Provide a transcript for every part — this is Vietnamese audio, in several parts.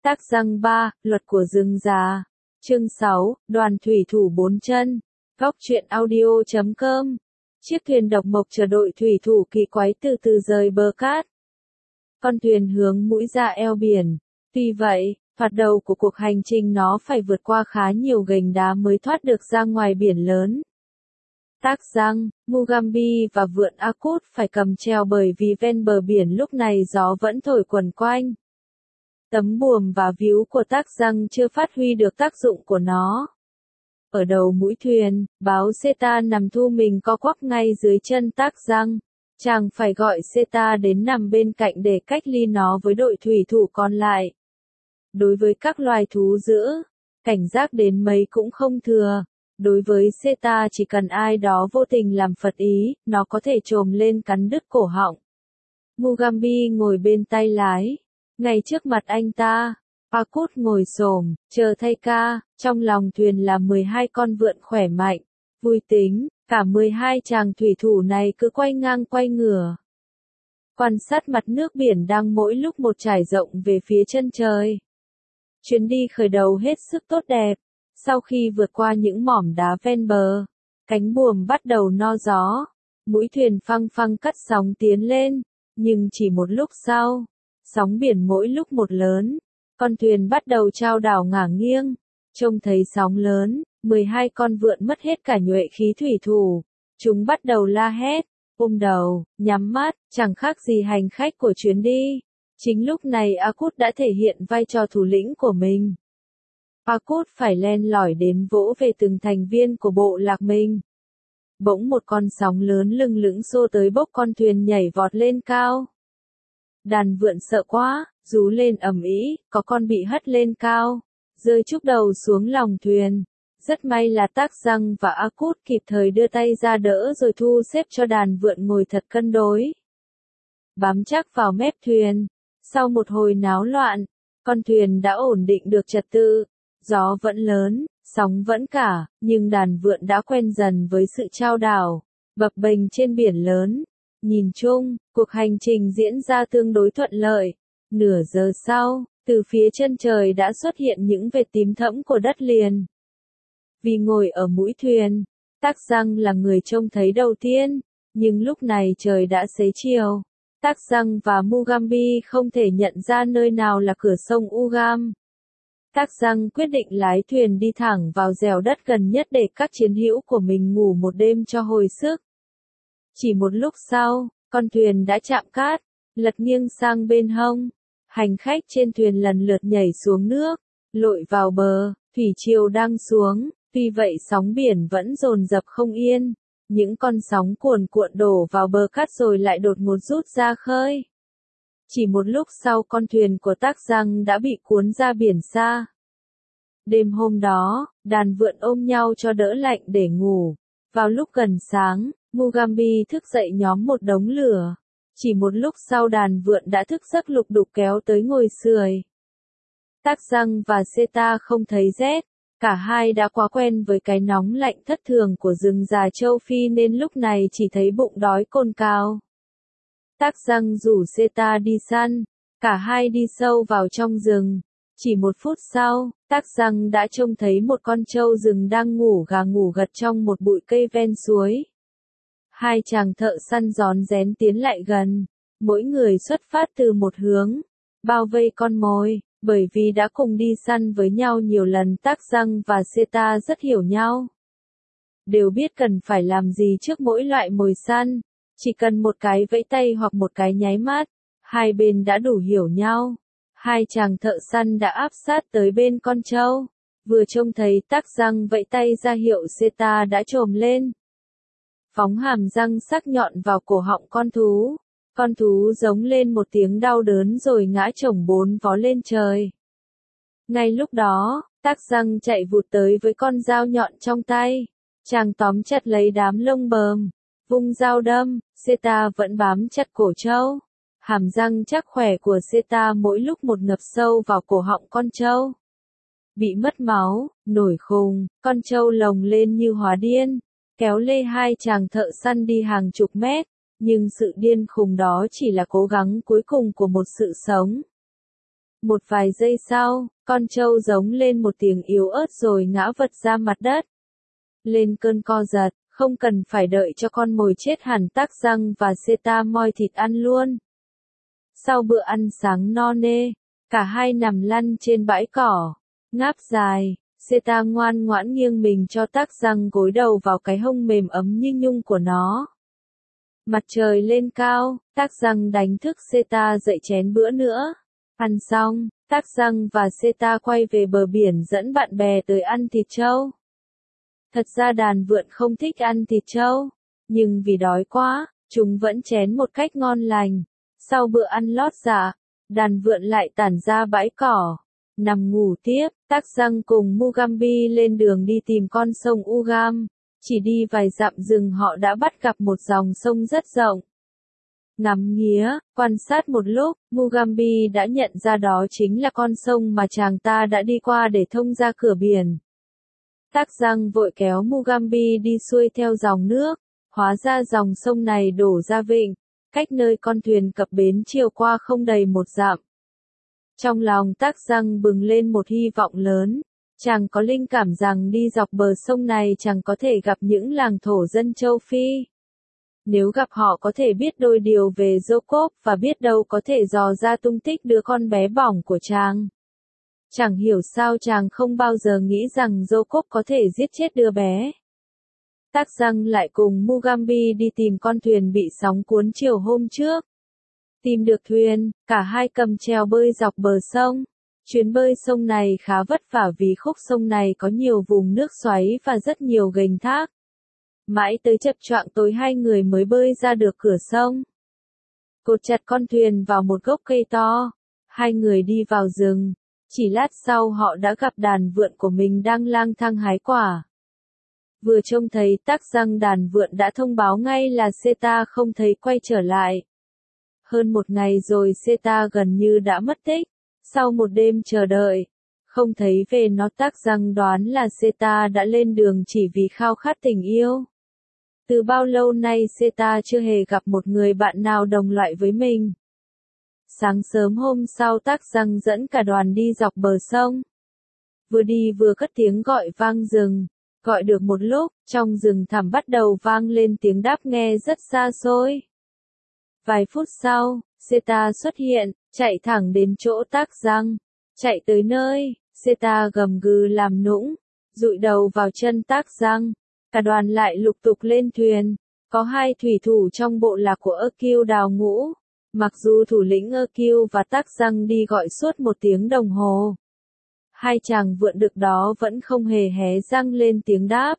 Tác răng 3, luật của rừng già. Chương 6, đoàn thủy thủ 4 chân. Góc truyện audio.com. Chiếc thuyền độc mộc chờ đội thủy thủ kỳ quái từ từ rời bờ cát. Con thuyền hướng mũi ra eo biển. Tuy vậy, thoạt đầu của cuộc hành trình nó phải vượt qua khá nhiều gành đá mới thoát được ra ngoài biển lớn. Tác răng, Mugambi và vượn Akut phải cầm treo bởi vì ven bờ biển lúc này gió vẫn thổi quần quanh. Tấm buồm và víu của tác răng chưa phát huy được tác dụng của nó. Ở đầu mũi thuyền, báo Seta nằm thu mình co quắp ngay dưới chân tác răng. Chàng phải gọi Seta đến nằm bên cạnh để cách ly nó với đội thủy thủ còn lại. Đối với các loài thú dữ, cảnh giác đến mấy cũng không thừa. Đối với Seta chỉ cần ai đó vô tình làm phật ý, nó có thể trồm lên cắn đứt cổ họng. Mugambi ngồi bên tay lái. Ngay trước mặt anh ta, Akut ngồi xổm, chờ thay ca, trong lòng thuyền là 12 con vượn khỏe mạnh, vui tính, cả 12 chàng thủy thủ này cứ quay ngang quay ngửa. Quan sát mặt nước biển đang mỗi lúc một trải rộng về phía chân trời. Chuyến đi khởi đầu hết sức tốt đẹp, sau khi vượt qua những mỏm đá ven bờ, cánh buồm bắt đầu no gió, mũi thuyền phăng phăng cắt sóng tiến lên, nhưng chỉ một lúc sau, sóng biển mỗi lúc một lớn, con thuyền bắt đầu chao đảo ngả nghiêng, trông thấy sóng lớn, 12 con vượn mất hết cả nhuệ khí thủy thủ, chúng bắt đầu la hét, ôm đầu, nhắm mắt, chẳng khác gì hành khách của chuyến đi. Chính lúc này Akut đã thể hiện vai trò thủ lĩnh của mình. Akut phải len lỏi đến vỗ về từng thành viên của bộ lạc mình. Bỗng một con sóng lớn lừng lững xô tới bốc con thuyền nhảy vọt lên cao. Đàn vượn sợ quá, rú lên ầm ĩ, có con bị hất lên cao, rơi trúc đầu xuống lòng thuyền. Rất may là tác răng và Akut kịp thời đưa tay ra đỡ rồi thu xếp cho đàn vượn ngồi thật cân đối. Bám chắc vào mép thuyền. Sau một hồi náo loạn, con thuyền đã ổn định được trật tự. Gió vẫn lớn, sóng vẫn cả, nhưng đàn vượn đã quen dần với sự chao đảo, bập bềnh trên biển lớn. Nhìn chung, cuộc hành trình diễn ra tương đối thuận lợi. Nửa giờ sau, từ phía chân trời đã xuất hiện những vệt tím thẫm của đất liền. Vì ngồi ở mũi thuyền, tác răng là người trông thấy đầu tiên, nhưng lúc này trời đã xế chiều. Tác răng và Mugambi không thể nhận ra nơi nào là cửa sông Ugam. Tác răng quyết định lái thuyền đi thẳng vào dẻo đất gần nhất để các chiến hữu của mình ngủ một đêm cho hồi sức. Chỉ một lúc sau, con thuyền đã chạm cát, lật nghiêng sang bên hông. Hành khách trên thuyền lần lượt nhảy xuống nước, lội vào bờ, thủy triều đang xuống, tuy vậy sóng biển vẫn dồn dập không yên. Những con sóng cuồn cuộn đổ vào bờ cát rồi lại đột ngột rút ra khơi. Chỉ một lúc sau con thuyền của tác răng đã bị cuốn ra biển xa. Đêm hôm đó, đàn vượn ôm nhau cho đỡ lạnh để ngủ. Vào lúc gần sáng, Mugambi thức dậy nhóm một đống lửa. Chỉ một lúc sau đàn vượn đã thức giấc lục đục kéo tới ngồi sưởi. Tác răng và Seta không thấy rét. Cả hai đã quá quen với cái nóng lạnh thất thường của rừng già châu Phi nên lúc này chỉ thấy bụng đói cồn cào. Tác răng rủ Seta đi săn, cả hai đi sâu vào trong rừng. Chỉ một phút sau, tác răng đã trông thấy một con trâu rừng đang ngủ gà ngủ gật trong một bụi cây ven suối. Hai chàng thợ săn rón rén tiến lại gần, mỗi người xuất phát từ một hướng, bao vây con mồi. Bởi vì đã cùng đi săn với nhau nhiều lần, tác răng và Seta rất hiểu nhau. Đều biết cần phải làm gì trước mỗi loại mồi săn. Chỉ cần một cái vẫy tay hoặc một cái nháy mắt, hai bên đã đủ hiểu nhau. Hai chàng thợ săn đã áp sát tới bên con trâu. Vừa trông thấy tác răng vẫy tay ra hiệu, Seta đã chồm lên. Phóng hàm răng sắc nhọn vào cổ họng con thú. Con thú giống lên một tiếng đau đớn rồi ngã chồng bốn vó lên trời. Ngay lúc đó, tác răng chạy vụt tới với con dao nhọn trong tay. Chàng tóm chặt lấy đám lông bờm, vung dao đâm, Seta vẫn bám chặt cổ trâu. Hàm răng chắc khỏe của Seta mỗi lúc một ngập sâu vào cổ họng con trâu. Bị mất máu, nổi khùng, con trâu lồng lên như hóa điên, kéo lê hai chàng thợ săn đi hàng chục mét. Nhưng sự điên khùng đó chỉ là cố gắng cuối cùng của một sự sống. Một vài giây sau, con trâu giống lên một tiếng yếu ớt rồi ngã vật ra mặt đất. Lên cơn co giật, không cần phải đợi cho con mồi chết hẳn, Tắc Răng và Seta moi thịt ăn luôn. Sau bữa ăn sáng no nê, cả hai nằm lăn trên bãi cỏ, ngáp dài. Seta ngoan ngoãn nghiêng mình cho Tắc Răng gối đầu vào cái hông mềm ấm như nhung của nó. Mặt trời lên cao, Tắc Răng đánh thức Seta dậy chén bữa nữa. Ăn xong, Tắc Răng và Seta quay về bờ biển dẫn bạn bè tới ăn thịt trâu. Thật ra đàn vượn không thích ăn thịt trâu, nhưng vì đói quá, chúng vẫn chén một cách ngon lành. Sau bữa ăn lót dạ, đàn vượn lại tản ra bãi cỏ, nằm ngủ tiếp. Tắc Răng cùng Mugambi lên đường đi tìm con sông Ugam. Chỉ đi vài dặm rừng họ đã bắt gặp một dòng sông rất rộng. Ngắm nghía, quan sát một lúc, Mugambi đã nhận ra đó chính là con sông mà chàng ta đã đi qua để thông ra cửa biển. Tắc Răng vội kéo Mugambi đi xuôi theo dòng nước, hóa ra dòng sông này đổ ra vịnh, cách nơi con thuyền cập bến chiều qua không đầy một dặm. Trong lòng Tắc Răng bừng lên một hy vọng lớn, chàng có linh cảm rằng đi dọc bờ sông này chàng có thể gặp những làng thổ dân châu Phi. Nếu gặp họ có thể biết đôi điều về Jacob và biết đâu có thể dò ra tung tích đứa con bé bỏng của chàng. Chẳng hiểu sao chàng không bao giờ nghĩ rằng Jacob có thể giết chết đứa bé. Tắc Răng lại cùng Mugambi đi tìm con thuyền bị sóng cuốn chiều hôm trước. Tìm được thuyền, cả hai cầm chèo bơi dọc bờ sông. Chuyến bơi sông này khá vất vả vì khúc sông này có nhiều vùng nước xoáy và rất nhiều ghềnh thác. Mãi tới chập choạng tối hai người mới bơi ra được cửa sông. Cột chặt con thuyền vào một gốc cây to. Hai người đi vào rừng. Chỉ lát sau họ đã gặp đàn vượn của mình đang lang thang hái quả. Vừa trông thấy Tắc Răng, đàn vượn đã thông báo ngay là Seta không thấy quay trở lại. Hơn một ngày rồi Seta gần như đã mất tích. Sau một đêm chờ đợi, không thấy về nó, Tắc Răng đoán là Seta đã lên đường chỉ vì khao khát tình yêu. Từ bao lâu nay Seta chưa hề gặp một người bạn nào đồng loại với mình. Sáng sớm hôm sau Tắc Răng dẫn cả đoàn đi dọc bờ sông. Vừa đi vừa cất tiếng gọi vang rừng. Gọi được một lúc, trong rừng thẳm bắt đầu vang lên tiếng đáp nghe rất xa xôi. Vài phút sau, Seta xuất hiện, chạy thẳng đến chỗ Tắc Răng. Chạy tới nơi, Seta gầm gừ làm nũng, dụi đầu vào chân Tắc Răng. Cả đoàn lại lục tục lên thuyền. Có hai thủy thủ trong bộ lạc của Ơ đào ngũ. Mặc dù thủ lĩnh Ơ và Tắc Răng đi gọi suốt 1 tiếng đồng hồ, hai chàng vượn đực đó vẫn không hề hé răng lên tiếng đáp.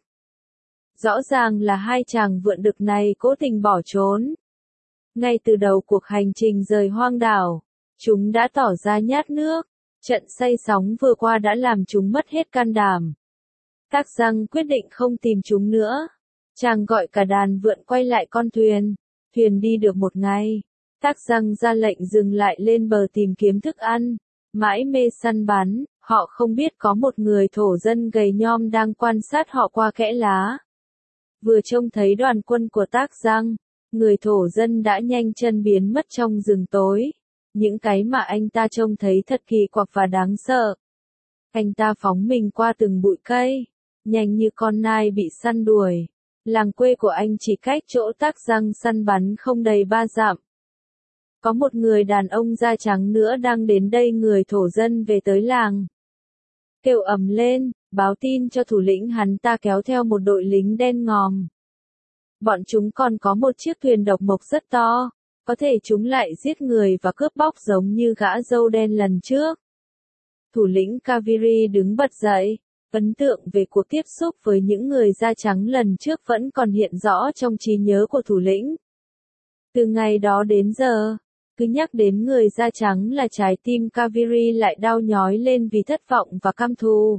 Rõ ràng là hai chàng vượn đực này cố tình bỏ trốn. Ngay từ đầu cuộc hành trình rời hoang đảo, chúng đã tỏ ra nhát nước. Trận say sóng vừa qua đã làm chúng mất hết can đảm. Tắc Răng quyết định không tìm chúng nữa. Chàng gọi cả đàn vượn quay lại con thuyền. Thuyền đi được một ngày. Tắc Răng ra lệnh dừng lại lên bờ tìm kiếm thức ăn. Mãi mê săn bắn, họ không biết có một người thổ dân gầy nhom đang quan sát họ qua kẽ lá. Vừa trông thấy đoàn quân của Tắc Răng, người thổ dân đã nhanh chân biến mất trong rừng tối. Những cái mà anh ta trông thấy thật kỳ quặc và đáng sợ. Anh ta phóng mình qua từng bụi cây, nhanh như con nai bị săn đuổi. Làng quê của anh chỉ cách chỗ Tắc Răng săn bắn không đầy 3 dặm. Có một người đàn ông da trắng nữa đang đến đây, người thổ dân về tới làng. Kêu ầm lên, báo tin cho thủ lĩnh hắn ta kéo theo một đội lính đen ngòm. Bọn chúng còn có một chiếc thuyền độc mộc rất to, có thể chúng lại giết người và cướp bóc giống như gã râu đen lần trước. Thủ lĩnh Kaviri đứng bật dậy, ấn tượng về cuộc tiếp xúc với những người da trắng lần trước vẫn còn hiện rõ trong trí nhớ của thủ lĩnh. Từ ngày đó đến giờ, cứ nhắc đến người da trắng là trái tim Kaviri lại đau nhói lên vì thất vọng và căm thù.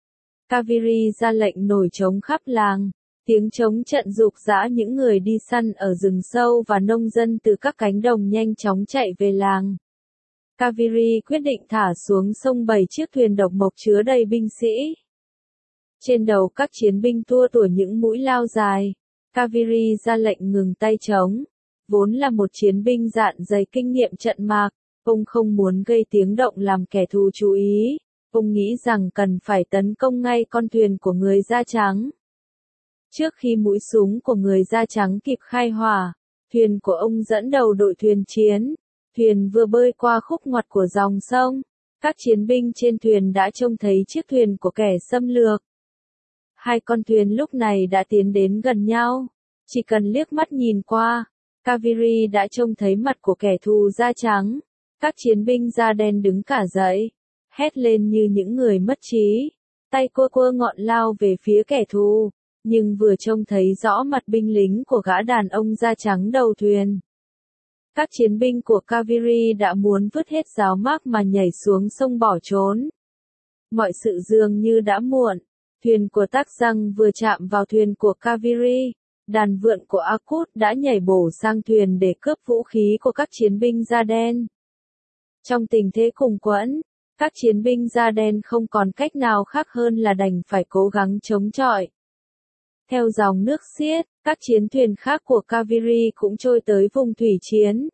Kaviri ra lệnh nổi trống khắp làng. Tiếng trống trận rục rã những người đi săn ở rừng sâu và nông dân từ các cánh đồng nhanh chóng chạy về làng. Kaviri quyết định thả xuống sông 7 chiếc thuyền độc mộc chứa đầy binh sĩ. Trên đầu các chiến binh tua tủa những mũi lao dài. Kaviri ra lệnh ngừng tay trống. Vốn là một chiến binh dạn dày kinh nghiệm trận mạc, Ông không muốn gây tiếng động làm kẻ thù chú ý. Ông nghĩ rằng cần phải tấn công ngay con thuyền của người da trắng. Trước khi mũi súng của người da trắng kịp khai hỏa, thuyền của ông dẫn đầu đội thuyền chiến. Thuyền vừa bơi qua khúc ngoặt của dòng sông. Các chiến binh trên thuyền đã trông thấy chiếc thuyền của kẻ xâm lược. Hai con thuyền lúc này đã tiến đến gần nhau. Chỉ cần liếc mắt nhìn qua, Kaviri đã trông thấy mặt của kẻ thù da trắng. Các chiến binh da đen đứng cả dậy, hét lên như những người mất trí. Tay quơ ngọn lao về phía kẻ thù, nhưng vừa trông thấy rõ mặt binh lính của gã đàn ông da trắng đầu thuyền. Các chiến binh của Kaviri đã muốn vứt hết giáo mác mà nhảy xuống sông bỏ trốn. Mọi sự dường như đã muộn. Thuyền của Tắc Răng vừa chạm vào thuyền của Kaviri. Đàn vượn của Akut đã nhảy bổ sang thuyền để cướp vũ khí của các chiến binh da đen. Trong tình thế khủng quẫn, các chiến binh da đen không còn cách nào khác hơn là đành phải cố gắng chống chọi. Theo dòng nước xiết, các chiến thuyền khác của Kaviri cũng trôi tới vùng thủy chiến.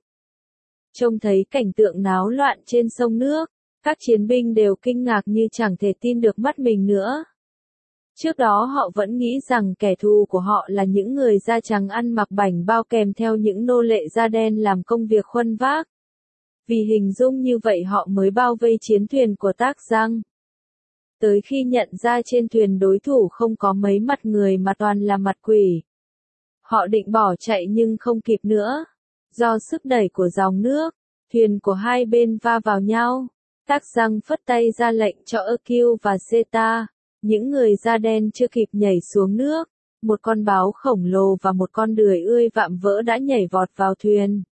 Trông thấy cảnh tượng náo loạn trên sông nước, các chiến binh đều kinh ngạc như chẳng thể tin được mắt mình nữa. Trước đó họ vẫn nghĩ rằng kẻ thù của họ là những người da trắng ăn mặc bảnh bao kèm theo những nô lệ da đen làm công việc khuân vác. Vì hình dung như vậy họ mới bao vây chiến thuyền của Tắc Răng. Tới khi nhận ra trên thuyền đối thủ không có mấy mặt người mà toàn là mặt quỷ. Họ định bỏ chạy nhưng không kịp nữa. Do sức đẩy của dòng nước, thuyền của hai bên va vào nhau. Tắc Răng phất tay ra lệnh cho Akil và Seta. Những người da đen chưa kịp nhảy xuống nước. Một con báo khổng lồ và một con đười ươi vạm vỡ đã nhảy vọt vào thuyền.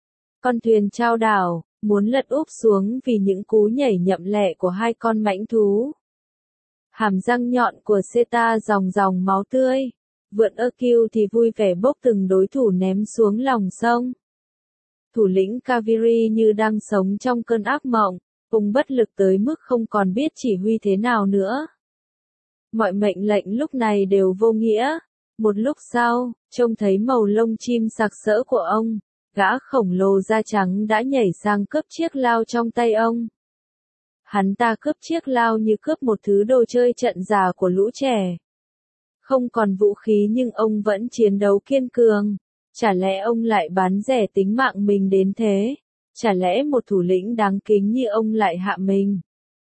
Con thuyền chao đảo, muốn lật úp xuống vì những cú nhảy nhậm lẹ của hai con mãnh thú. Hàm răng nhọn của Seta ròng ròng máu tươi. Vượn Akil thì vui vẻ bốc từng đối thủ ném xuống lòng sông. Thủ lĩnh Kaviri như đang sống trong cơn ác mộng, ông bất lực tới mức không còn biết chỉ huy thế nào nữa. Mọi mệnh lệnh lúc này đều vô nghĩa. Một lúc sau, trông thấy màu lông chim sặc sỡ của ông, gã khổng lồ da trắng đã nhảy sang cướp chiếc lao trong tay ông. Hắn ta cướp chiếc lao như cướp một thứ đồ chơi trận giả của lũ trẻ. Không còn vũ khí nhưng ông vẫn chiến đấu kiên cường. Chả lẽ ông lại bán rẻ tính mạng mình đến thế? Chả lẽ một thủ lĩnh đáng kính như ông lại hạ mình?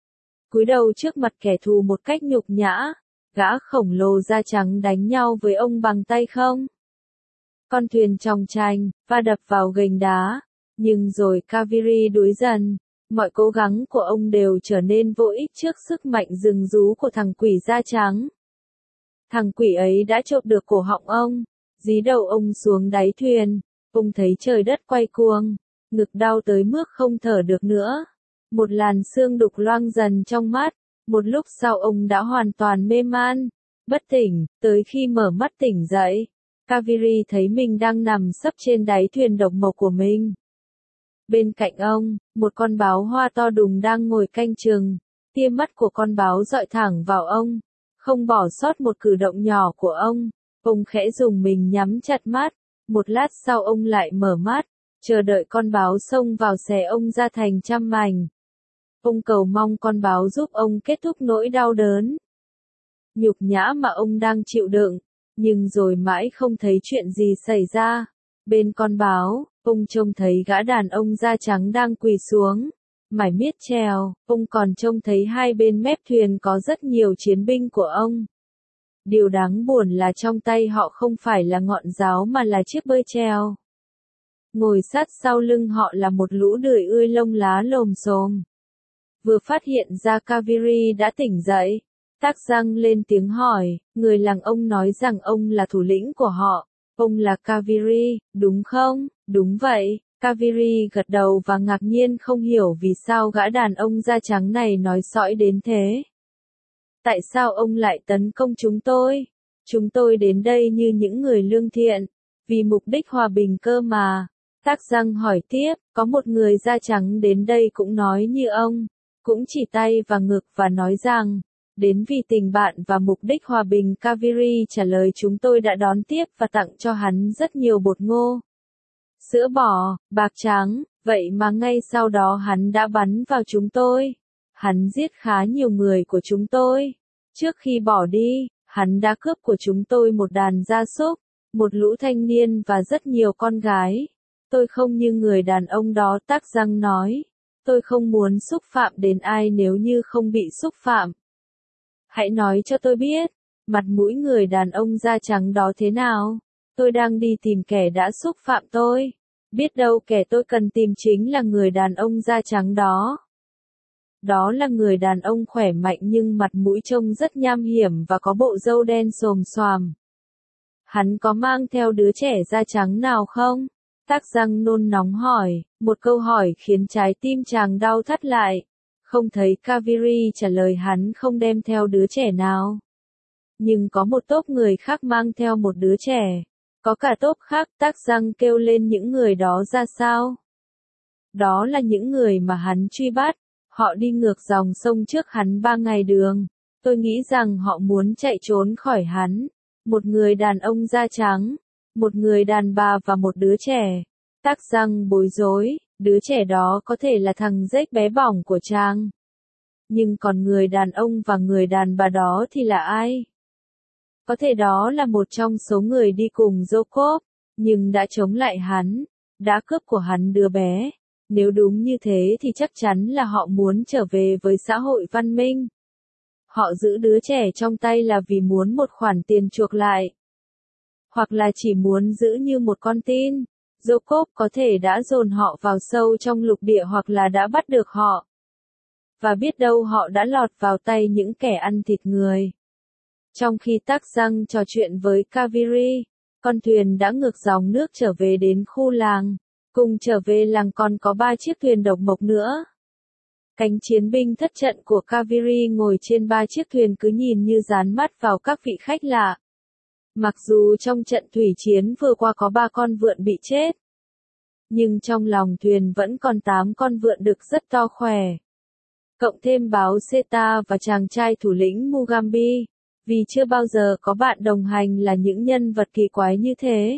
Cúi đầu trước mặt kẻ thù một cách nhục nhã, gã khổng lồ da trắng đánh nhau với ông bằng tay không? Con thuyền chòng chành, va đập vào gành đá. Nhưng rồi Kaviri đuối dần. Mọi cố gắng của ông đều trở nên vô ích trước sức mạnh rừng rú của thằng quỷ da trắng. Thằng quỷ ấy đã chộp được cổ họng ông, dí đầu ông xuống đáy thuyền. Ông thấy trời đất quay cuồng, ngực đau tới mức không thở được nữa. Một làn sương đục loang dần trong mắt. Một lúc sau ông đã hoàn toàn mê man, bất tỉnh. Tới khi mở mắt tỉnh dậy, Kaviri thấy mình đang nằm sấp trên đáy thuyền độc mộc của mình. Bên cạnh ông, một con báo hoa to đùng đang ngồi canh chừng. Tia mắt của con báo dọi thẳng vào ông, không bỏ sót một cử động nhỏ của ông. Ông khẽ dùng mình nhắm chặt mắt. Một lát sau ông lại mở mắt, chờ đợi con báo xông vào xé ông ra thành trăm mảnh. Ông cầu mong con báo giúp ông kết thúc nỗi đau đớn, nhục nhã mà ông đang chịu đựng. Nhưng rồi mãi không thấy chuyện gì xảy ra. Bên con báo, ông trông thấy gã đàn ông da trắng đang quỳ xuống, mải miết trèo. Ông còn trông thấy hai bên mép thuyền có rất nhiều chiến binh của ông. Điều đáng buồn là trong tay họ không phải là ngọn giáo mà là chiếc bơi treo. Ngồi sát sau lưng họ là một lũ đười ươi lông lá lồm xồm. Vừa phát hiện ra Kaviri đã tỉnh dậy, Tắc Răng lên tiếng hỏi, người làng ông nói rằng ông là thủ lĩnh của họ. Ông là Kaviri, đúng không? Đúng vậy. Kaviri gật đầu và ngạc nhiên không hiểu vì sao gã đàn ông da trắng này nói sõi đến thế. Tại sao ông lại tấn công chúng tôi? Chúng tôi đến đây như những người lương thiện, vì mục đích hòa bình cơ mà. Tắc Răng hỏi tiếp, có một người da trắng đến đây cũng nói như ông, cũng chỉ tay vào ngực và nói rằng, đến vì tình bạn và mục đích hòa bình. Kaviri trả lời chúng tôi đã đón tiếp và tặng cho hắn rất nhiều bột ngô. sữa bò, bạc trắng, vậy mà ngay sau đó hắn đã bắn vào chúng tôi. Hắn giết khá nhiều người của chúng tôi. Trước khi bỏ đi, hắn đã cướp của chúng tôi một đàn gia súc, một lũ thanh niên và rất nhiều con gái. Tôi không như người đàn ông đó, Tắc Giang nói. Tôi không muốn xúc phạm đến ai nếu như không bị xúc phạm. Hãy nói cho tôi biết, mặt mũi người đàn ông da trắng đó thế nào? Tôi đang đi tìm kẻ đã xúc phạm tôi. Biết đâu kẻ tôi cần tìm chính là người đàn ông da trắng đó. Đó là người đàn ông khỏe mạnh nhưng mặt mũi trông rất nham hiểm và có bộ râu đen xồm xoàm. Hắn có mang theo đứa trẻ da trắng nào không? Tắc Giang nôn nóng hỏi, một câu hỏi khiến trái tim chàng đau thắt lại. Không thấy Kaviri trả lời hắn không đem theo đứa trẻ nào. Nhưng có một tốp người khác mang theo một đứa trẻ. Có cả tốp khác, Tắc Giang kêu lên những người đó ra sao? Đó là những người mà hắn truy bắt. Họ đi ngược dòng sông trước hắn 3 ngày đường. Tôi nghĩ rằng họ muốn chạy trốn khỏi hắn. Một người đàn ông da trắng, một người đàn bà và một đứa trẻ. Tắc Giang bối rối, đứa trẻ đó có thể là thằng rếch bé bỏng của chàng. Nhưng còn người đàn ông và người đàn bà đó thì là ai? Có thể đó là một trong số người đi cùng Jacob, nhưng đã chống lại hắn, đã cướp của hắn đứa bé. Nếu đúng như thế thì chắc chắn là họ muốn trở về với xã hội văn minh. Họ giữ đứa trẻ trong tay là vì muốn một khoản tiền chuộc lại. Hoặc là chỉ muốn giữ như một con tin. Jacob có thể đã dồn họ vào sâu trong lục địa hoặc là đã bắt được họ. Và biết đâu họ đã lọt vào tay những kẻ ăn thịt người. Trong khi Tắc Giang trò chuyện với Kaviri, con thuyền đã ngược dòng nước trở về đến khu làng. Cùng trở về làng còn có 3 chiếc thuyền độc mộc nữa. Cánh chiến binh thất trận của Kaviri ngồi trên 3 chiếc thuyền cứ nhìn như dán mắt vào các vị khách lạ. Mặc dù trong trận thủy chiến vừa qua có 3 con vượn bị chết, nhưng trong lòng thuyền vẫn còn 8 con vượn đực rất to khỏe. Cộng thêm báo Seta và chàng trai thủ lĩnh Mugambi, vì chưa bao giờ có bạn đồng hành là những nhân vật kỳ quái như thế.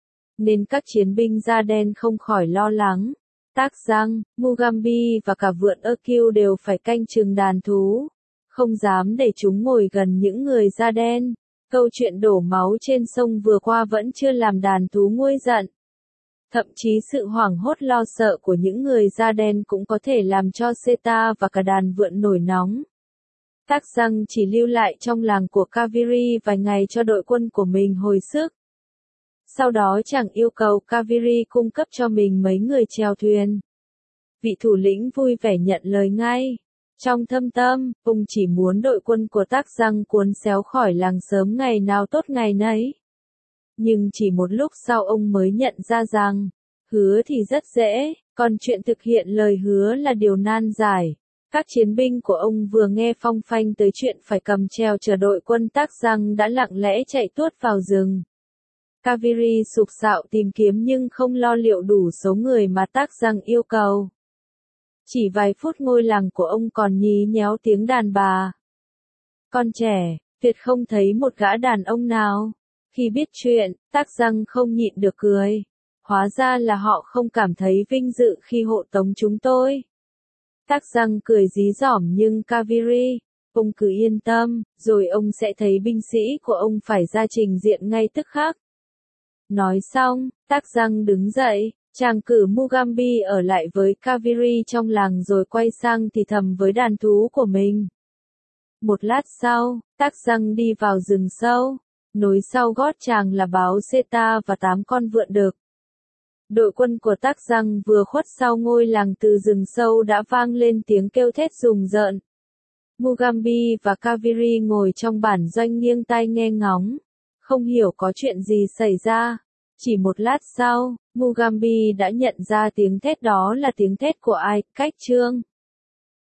Nên các chiến binh da đen không khỏi lo lắng. Tắc Giang, Mugambi và cả vượn Ơ đều phải canh chừng đàn thú. Không dám để chúng ngồi gần những người da đen. Câu chuyện đổ máu trên sông vừa qua vẫn chưa làm đàn thú nguôi giận. Thậm chí sự hoảng hốt lo sợ của những người da đen cũng có thể làm cho Seta và cả đàn vượn nổi nóng. Tắc Giang chỉ lưu lại trong làng của Kaviri vài ngày cho đội quân của mình hồi sức. Sau đó chàng yêu cầu Kaviri cung cấp cho mình mấy người chèo thuyền. Vị thủ lĩnh vui vẻ nhận lời ngay. Trong thâm tâm, ông chỉ muốn đội quân của Tắc Giang cuốn xéo khỏi làng sớm ngày nào tốt ngày nấy. Nhưng chỉ một lúc sau ông mới nhận ra rằng, hứa thì rất dễ, còn chuyện thực hiện lời hứa là điều nan giải. Các chiến binh của ông vừa nghe phong phanh tới chuyện phải cầm treo chờ đội quân Tắc Giang đã lặng lẽ chạy tuốt vào rừng. Kaviri sục sạo tìm kiếm nhưng không lo liệu đủ số người mà Tắc Giang yêu cầu. Chỉ vài phút ngôi làng của ông còn nhí nhéo tiếng đàn bà. Con trẻ, tuyệt không thấy một gã đàn ông nào. Khi biết chuyện, Tắc Giang không nhịn được cười. Hóa ra là họ không cảm thấy vinh dự khi hộ tống chúng tôi. Tắc Giang cười dí dỏm nhưng Kaviri, ông cứ yên tâm, rồi ông sẽ thấy binh sĩ của ông phải ra trình diện ngay tức khắc. Nói xong, Tắc Giang đứng dậy, chàng cử Mugambi ở lại với Kaviri trong làng rồi quay sang thì thầm với đàn thú của mình. Một lát sau, Tắc Giang đi vào rừng sâu, nối sau gót chàng là báo Seta và 8 con vượn đực. Đội quân của Tắc Giang vừa khuất sau ngôi làng từ rừng sâu đã vang lên tiếng kêu thét rùng rợn. Mugambi và Kaviri ngồi trong bản doanh nghiêng tai nghe ngóng, không hiểu có chuyện gì xảy ra. Chỉ một lát sau, Mugambi đã nhận ra tiếng thét đó là tiếng thét của ai, Cách Trương.